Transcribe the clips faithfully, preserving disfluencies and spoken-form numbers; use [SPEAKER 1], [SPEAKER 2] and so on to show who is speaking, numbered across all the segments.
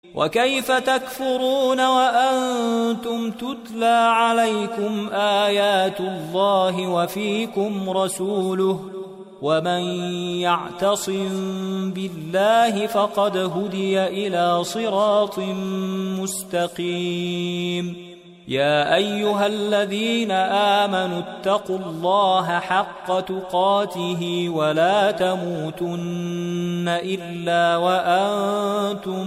[SPEAKER 1] وكيف تكفرون وأنتم تتلى عليكم آيات الله وفيكم رسوله ومن يعتصم بالله فقد هدي إلى صراط مستقيم يا أيها الذين آمنوا اتقوا الله حق تقاته ولا تموتن إلا وأنتم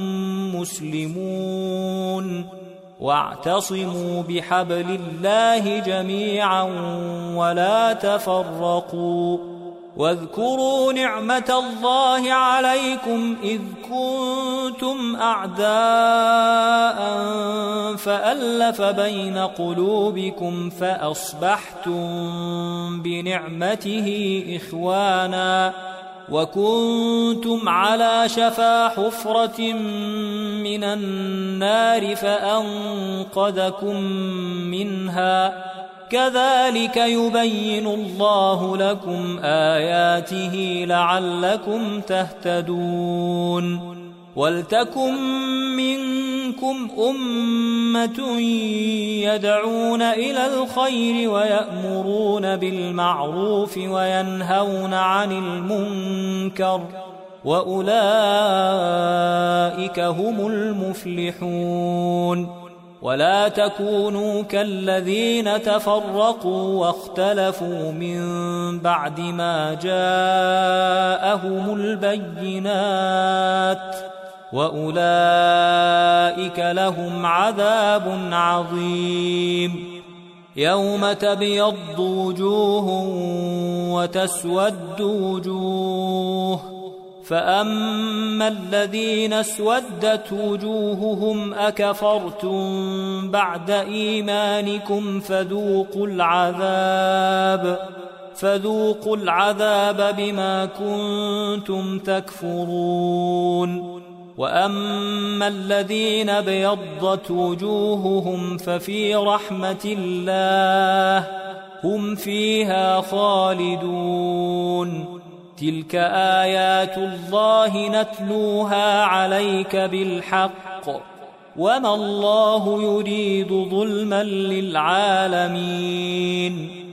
[SPEAKER 1] مسلمون واعتصموا بحبل الله جميعا ولا تفرقوا واذكروا نعمة الله عليكم إذ كنتم أعداء فألف بين قلوبكم فأصبحتم بنعمته إخوانا وكنتم على شفا حفرة من النار فأنقذكم منها كذلك يبين الله لكم آياته لعلكم تهتدون ولتكن منكم أمة يدعون إلى الخير ويأمرون بالمعروف وينهون عن المنكر وأولئك هم المفلحون ولا تكونوا كالذين تفرقوا واختلفوا من بعد ما جاءهم البينات وأولئك لهم عذاب عظيم يوم تبيض وجوه وتسود وجوه فأما الذين اسودت وجوههم أكفرتم بعد إيمانكم فذوقوا العذاب فذوقوا العذاب بما كنتم تكفرون وأما الذين ابيضت وجوههم ففي رحمة الله هم فيها خالدون تلك آيات الله نتلوها عليك بالحق وما الله يريد ظلما للعالمين